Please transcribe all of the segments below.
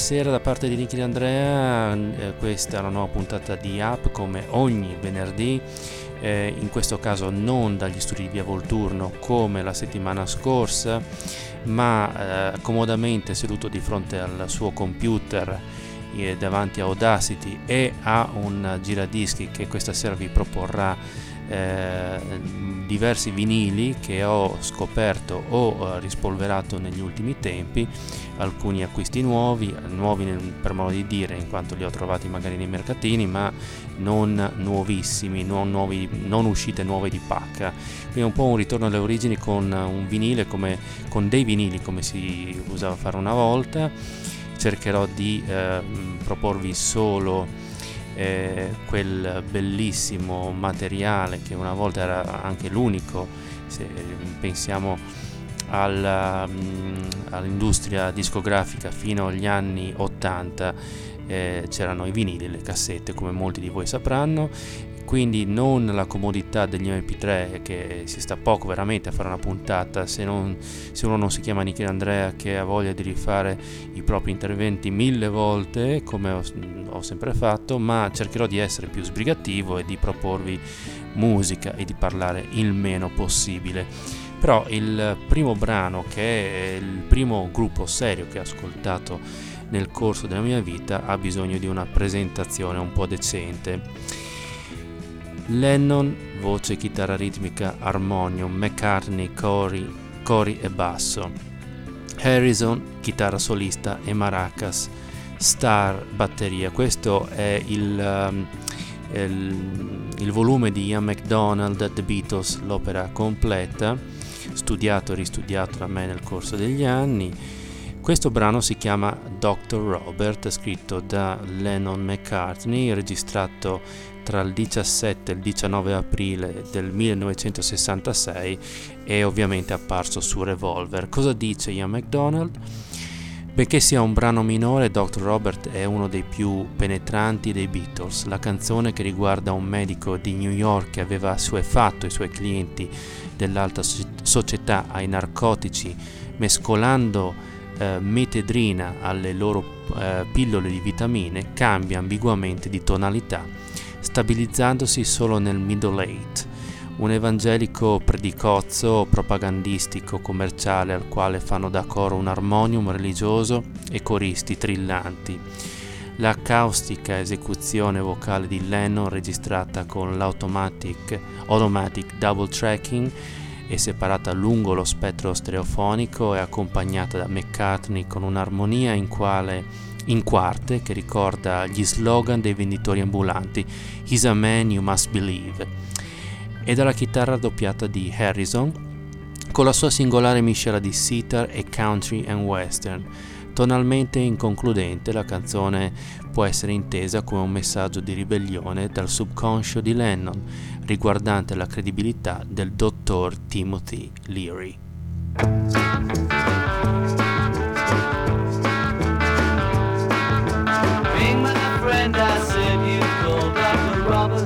Buonasera da parte di Nicky D'Andrea, questa è la nuova puntata di Up come ogni venerdì, in questo caso non dagli studi di Via Volturno come la settimana scorsa, ma comodamente seduto di fronte al suo computer davanti a Audacity e a un giradischi che questa sera vi proporrà diversi vinili che ho scoperto o rispolverato negli ultimi tempi, alcuni acquisti nuovi per modo di dire, in quanto li ho trovati magari nei mercatini, ma non nuovissimi, non uscite nuove di pacca, quindi un po' un ritorno alle origini con dei vinili come si usava fare una volta. Cercherò di proporvi solo quel bellissimo materiale che una volta era anche l'unico, se pensiamo all'industria discografica fino agli anni 80, c'erano i vinili, le cassette, come molti di voi sapranno, quindi non la comodità degli MP3, che si sta poco veramente a fare una puntata se uno non si chiama Nicky D'Andrea, che ha voglia di rifare i propri interventi 1000 volte come ho sempre fatto, ma cercherò di essere più sbrigativo e di proporvi musica e di parlare il meno possibile. Però il primo brano, che è il primo gruppo serio che ho ascoltato nel corso della mia vita, ha bisogno di una presentazione un po' decente. Lennon, voce, chitarra ritmica, armonium; McCartney, cori e basso; Harrison, chitarra solista e maracas; Starr, batteria. Questo è il volume di Ian MacDonald, The Beatles, l'opera completa, studiato e ristudiato da me nel corso degli anni. Questo brano si chiama Dr. Robert, scritto da Lennon McCartney, registrato tra il 17 e il 19 aprile del 1966 e ovviamente apparso su Revolver. Cosa dice Ian MacDonald? Benché sia un brano minore, Dr. Robert è uno dei più penetranti dei Beatles. La canzone, che riguarda un medico di New York che aveva assuefatto i suoi clienti dell'alta società ai narcotici, mescolando metedrina alle loro pillole di vitamine, cambia ambiguamente di tonalità, stabilizzandosi solo nel middle eight, un evangelico predicozzo propagandistico commerciale al quale fanno da coro un armonium religioso e coristi trillanti. La caustica esecuzione vocale di Lennon, registrata con l'automatic double tracking e separata lungo lo spettro stereofonico, è accompagnata da McCartney con un'armonia in quarte che ricorda gli slogan dei venditori ambulanti: "He's a man you must believe", e dalla chitarra doppiata di Harrison con la sua singolare miscela di sitar e country and western. Tonalmente inconcludente, la canzone può essere intesa come un messaggio di ribellione dal subconscio di Lennon riguardante la credibilità del dottor Timothy Leary. Being my friend, I said you called Dr. Robert.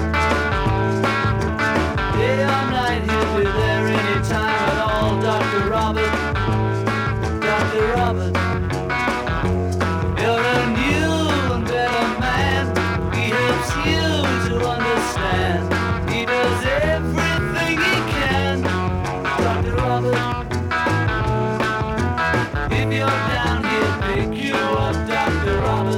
Day or night, he'll be there anytime at all. Dr. Robert, Dr. Robert. You're a new and better man. He helps you to understand. He does everything he can. Dr. Robert. If you're down, he'll pick you up. Dr. Robert.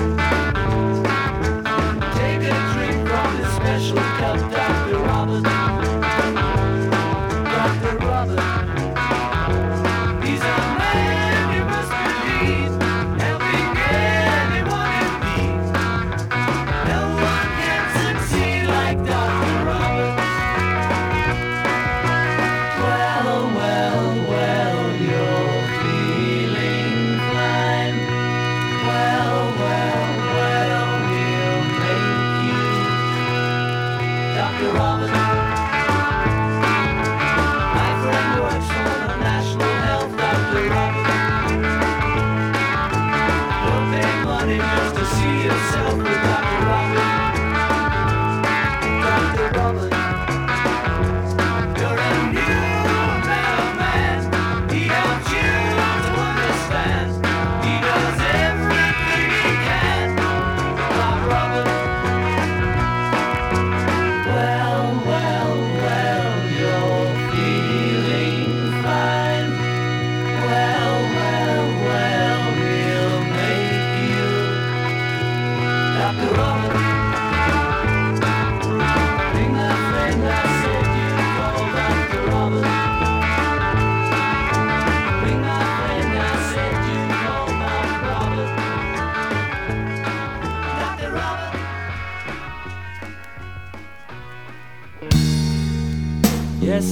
Take a drink from his special cup. Dr. Robert. Dr. Robert. He's a man you must believe, helping anyone in need. No one can succeed like Dr. Robert. Well, well, well, you're feeling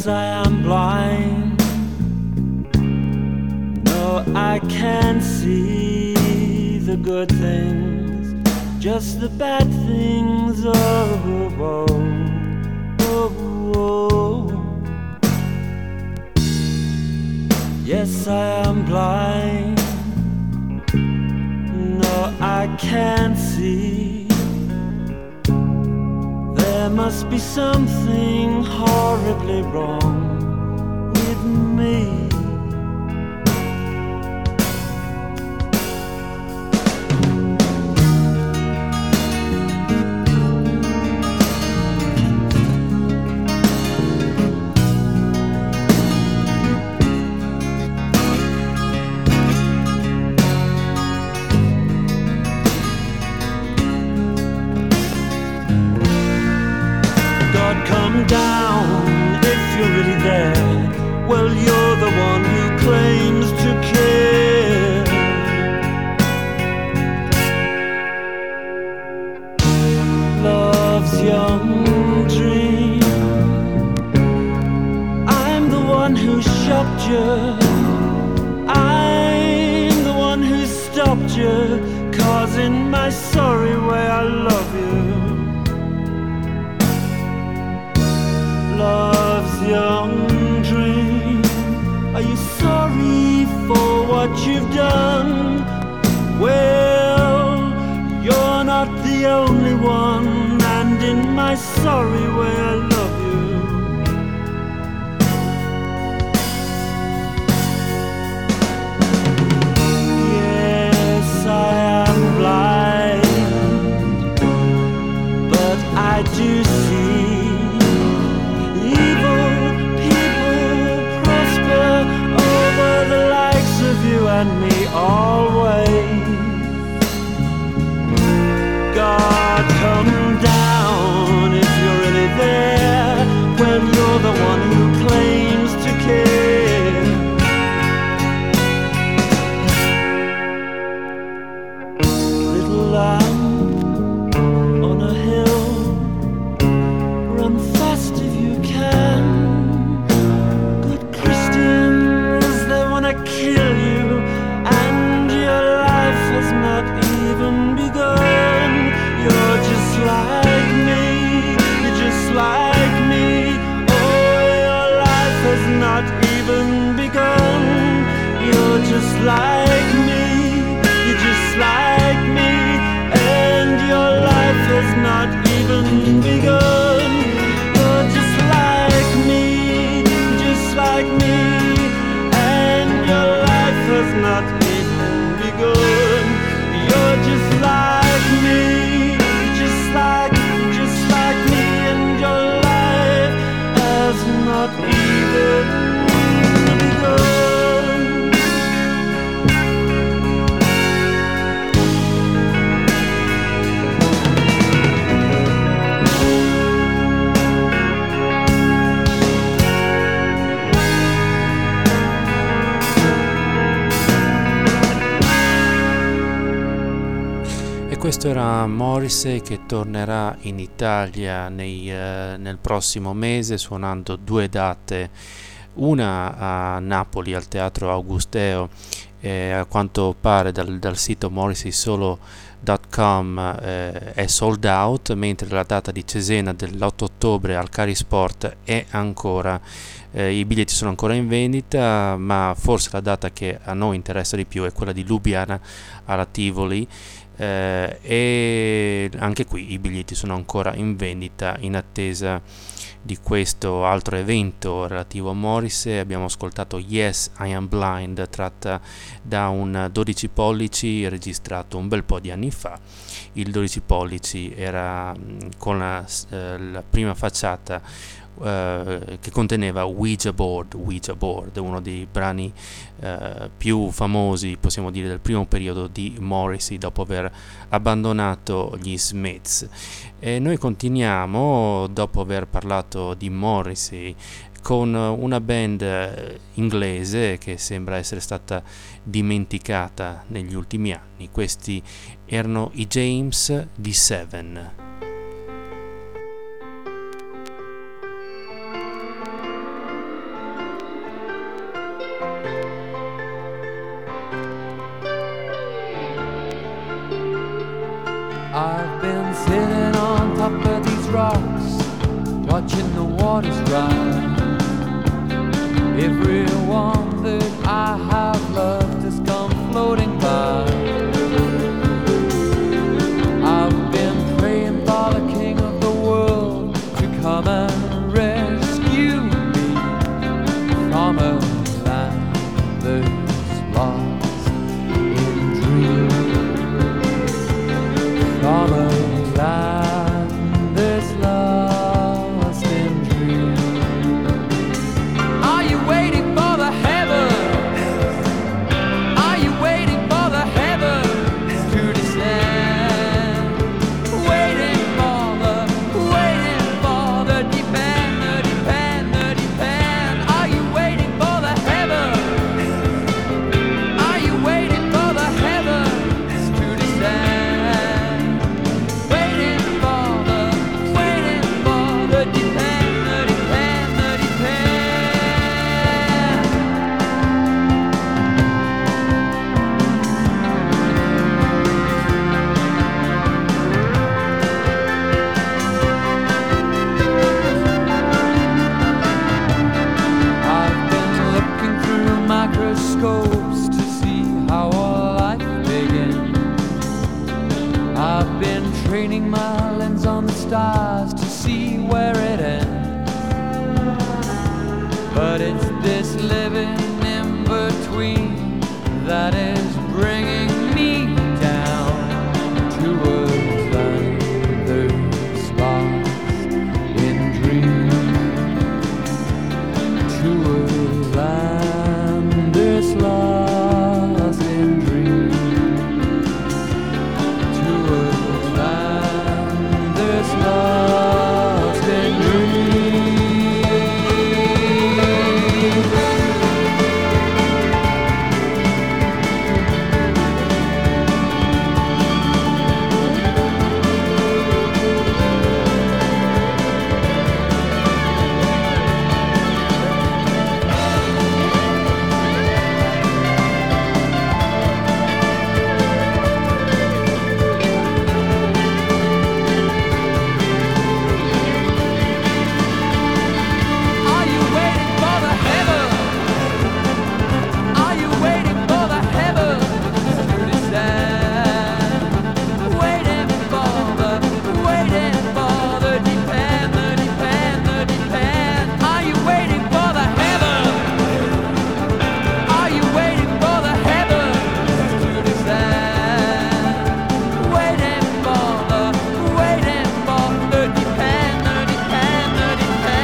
Yes, I am blind. No, I can't see the good things, just the bad things. Oh, oh, oh, oh. Yes, I am blind. No, I can't see. There must be something horribly wrong with me. Come down if you're really there. Well, you're the one who claims to care. Love's young dream. I'm the one who shocked you. I'm the one who stopped you, 'cause in my sorry way I love you. Love's young dream. Are you sorry for what you've done? Well, you're not the only one, and in my sorry way I love you. Yes, I am blind, but I do see. You and me always. God, come down if you're really there, when you're the one who claims to care. Little lamb on a hill, run fast if you can. Good Christians, they wanna kill you, and your life has not even begun. You're just like me, you're just like me. Oh, your life has not even begun. You're just like me, you're just like me, and your life has not even begun. You're just like me, just like me, and your life has not even begun. You're just like me, just like me, and your life has not even begun. Questo era Morrissey, che tornerà in Italia nel prossimo mese, suonando 2 date, una a Napoli al Teatro Augusteo, a quanto pare dal sito morrisseysolo.com è sold out, mentre la data di Cesena dell'8 ottobre al Carisport è ancora, i biglietti sono ancora in vendita, ma forse la data che a noi interessa di più è quella di Lubiana alla Tivoli. E anche qui i biglietti sono ancora in vendita in attesa di questo altro evento relativo a Morrissey. Abbiamo ascoltato Yes, I Am Blind, tratta da un 12 pollici registrato un bel po' di anni fa. Il 12 pollici era con la prima facciata che conteneva Ouija Board, uno dei brani più famosi, possiamo dire, del primo periodo di Morrissey dopo aver abbandonato gli Smiths. E noi continuiamo, dopo aver parlato di Morrissey, con una band inglese che sembra essere stata dimenticata negli ultimi anni. Questi erano i James di Seven. been sitting on top of these rocks, watching the waters dry. Everyone that I have loved has come floating by. I've been praying for the King of the world to come and rescue me from a land that's lost in dreams. From a land that's lost in dreams. Are you waiting for the heavens? Are you waiting for the heavens to descend? Waiting for the deep end, the deep end, the deep end. Are you waiting for the heavens? Are you waiting for the heavens to descend? Waiting for the deep end, the deep end, the deep end. I've been looking through microscopes to see how all life begins. I've been training my lens on the stars to see where it ends. But it's this living in between that is bringing me down to a land that's lost in dreams. To a land that's lost in dreams. To a land that's lost in dreams. Are you waiting for the heavens? Are you waiting for the heavens to descend? Waiting for the deep end, the deep end, the deep end. Are you waiting for the heavens? Are you waiting for the heavens to descend? Waiting for the deep end, the deep end, the deep end.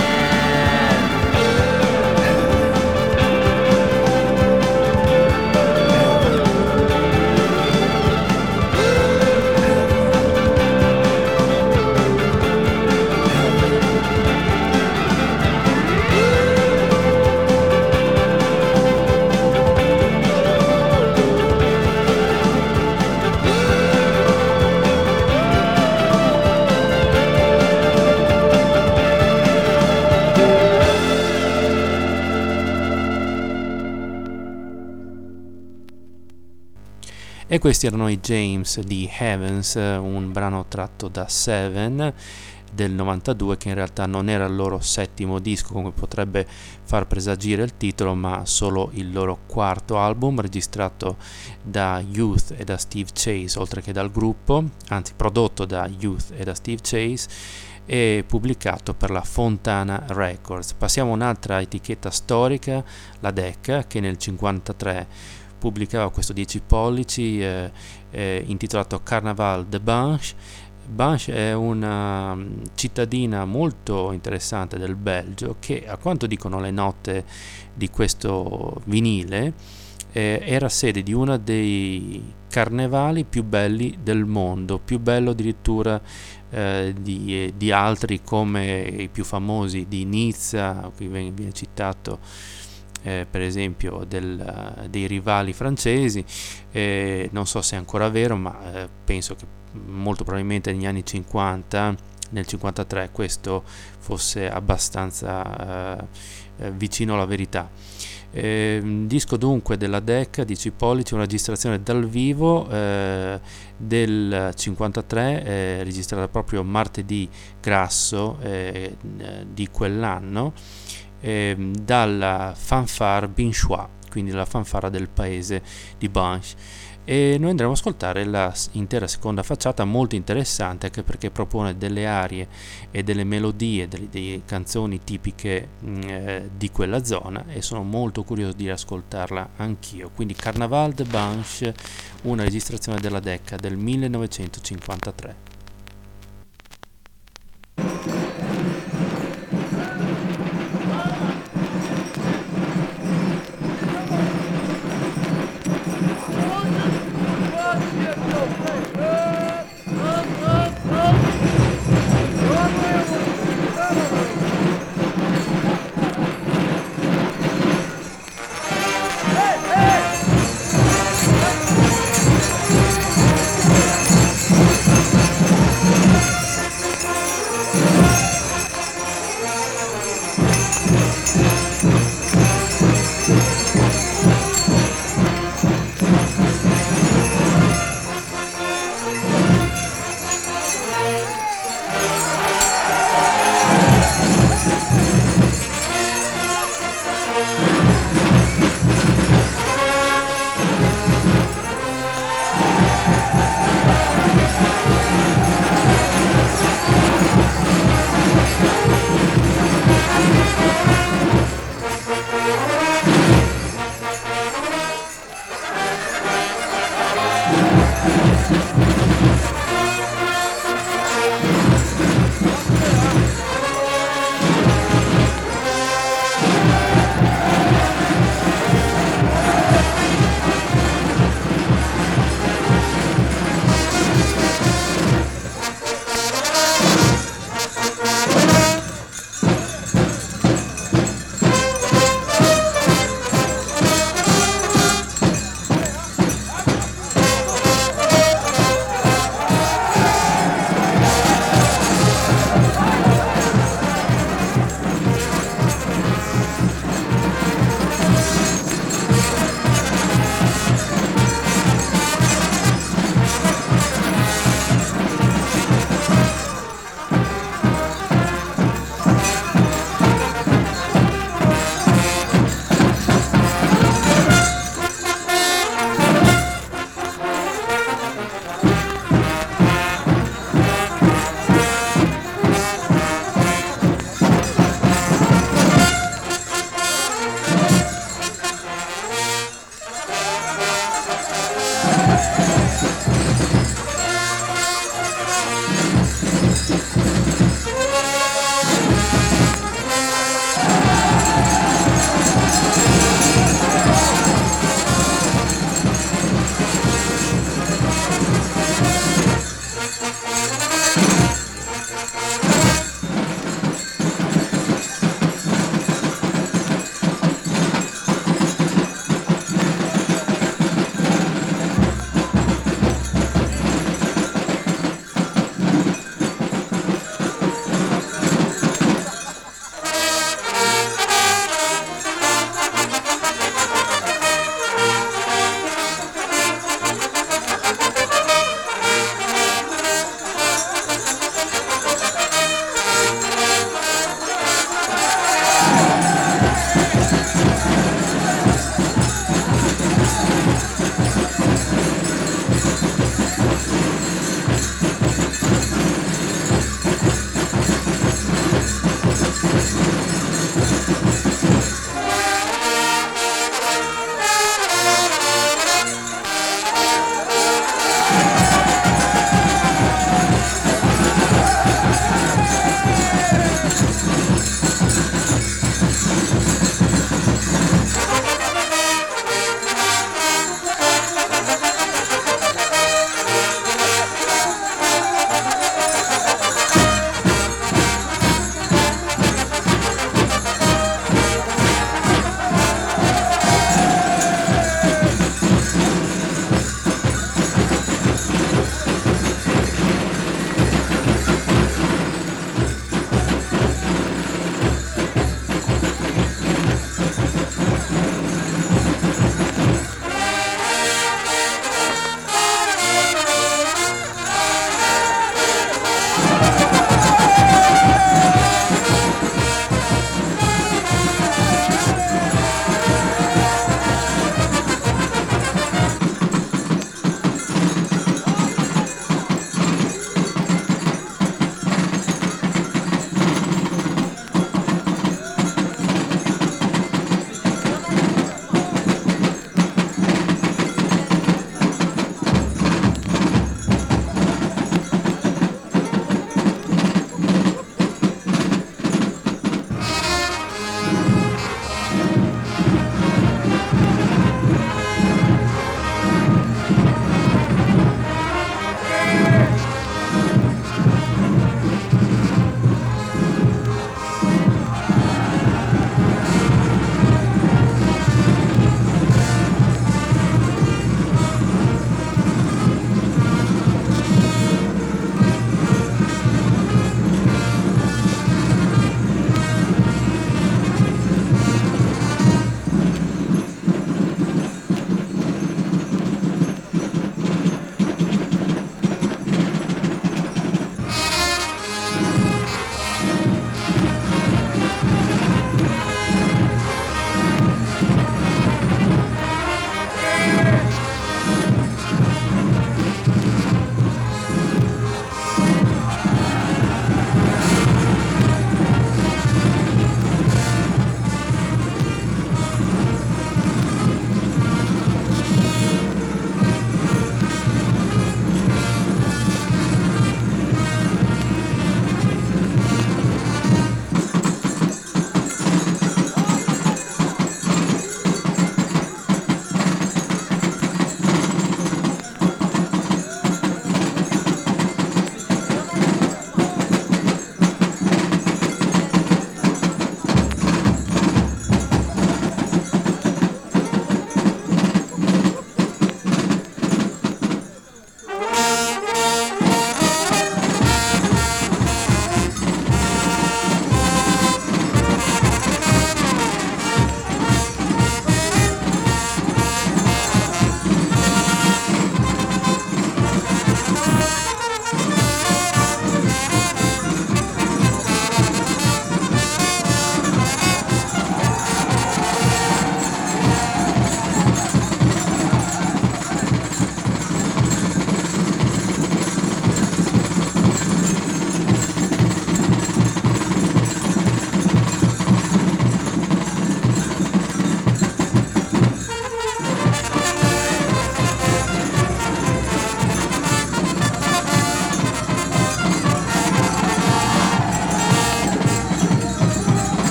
E questi erano i James di Heavens, un brano tratto da Seven del 92, che in realtà non era il loro settimo disco come potrebbe far presagire il titolo, ma solo il loro quarto album, registrato da Youth e da Steve Chase, oltre che dal gruppo, anzi prodotto da Youth e da Steve Chase e pubblicato per la Fontana Records. Passiamo a un'altra etichetta storica, la Decca, che nel 1953 pubblicava questo 10 pollici intitolato Carnaval de Banche. Banche è una cittadina molto interessante del Belgio che, a quanto dicono le note di questo vinile, era sede di uno dei carnevali più belli del mondo, più bello addirittura di altri come i più famosi di Nizza, qui viene citato per esempio dei rivali francesi, non so se è ancora vero, ma penso che molto probabilmente negli anni 50, nel 53, questo fosse abbastanza vicino alla verità. Disco dunque della Decca di Cipoliti, una registrazione dal vivo del 53, registrata proprio martedì grasso di quell'anno, dalla fanfare Binchois, quindi la fanfara del paese di Binche. E noi andremo ad ascoltare la intera seconda facciata, molto interessante anche perché propone delle arie e delle melodie, delle canzoni tipiche di quella zona, e sono molto curioso di ascoltarla anch'io. Quindi Carnaval de Binche, una registrazione della Decca del 1953.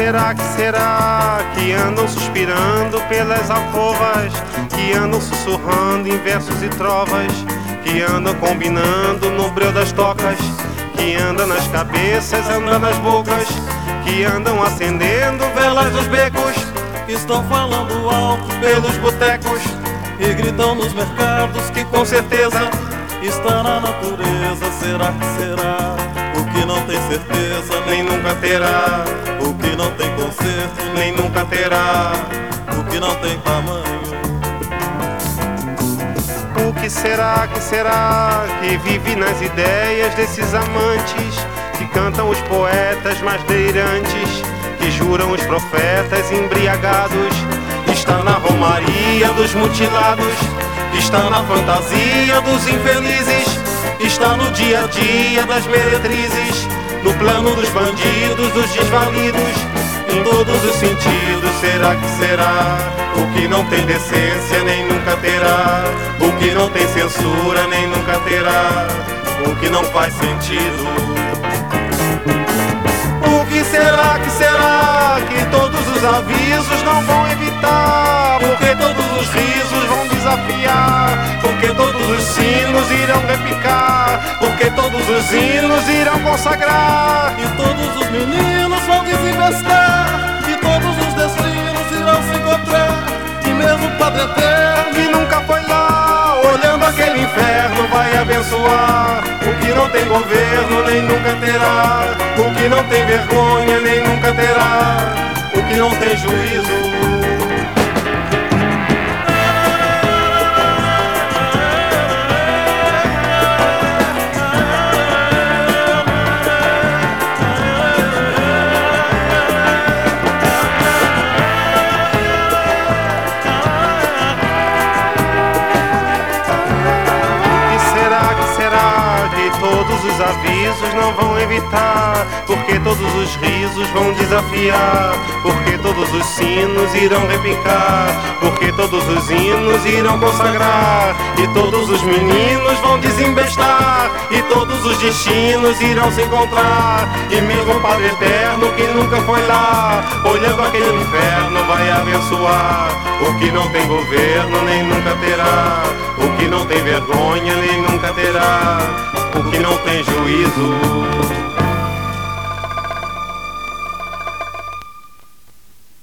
será que andam suspirando pelas alcovas, que andam sussurrando em versos e trovas, que andam combinando no breu das tocas, que andam nas cabeças, andam nas bocas, que andam acendendo velas nos becos, que estão falando alto pelos botecos e gritam nos mercados que com certeza está na natureza. Será que será? O que não tem certeza nem nunca terá, o que não tem conserto nem nunca terá, o que não tem tamanho. O que será que vive nas ideias desses amantes, que cantam os poetas mais delirantes, que juram os profetas embriagados? Está na romaria dos mutilados, está na fantasia dos infelizes, está no dia a dia das meretrizes, no plano dos bandidos, dos desvalidos, em todos os sentidos. Será que será? O que não tem decência nem nunca terá, o que não tem censura nem nunca terá, o que não faz sentido. O que será que todos os avisos não vão evitar? Porque todos os risos vão desafiar, porque todos os sinos irão repicar, porque todos os hinos irão consagrar, e todos os meninos vão desinvestar, e todos os destinos irão se encontrar, e mesmo o Padre Eterno, que nunca foi lá, olhando aquele inferno, vai abençoar. O que não tem governo nem nunca terá, o que não tem vergonha nem nunca terá, o que não tem juízo. Todos os avisos não vão evitar, porque todos os risos vão desafiar, porque todos os sinos irão repicar, porque todos os hinos irão consagrar, e todos os meninos vão desembestar, e todos os destinos irão se encontrar, e mesmo o Padre Eterno que nunca foi lá, olhando aquele inferno vai abençoar. O que não tem governo nem nunca terá, o que não tem vergonha nem nunca terá, o que não tem juízo.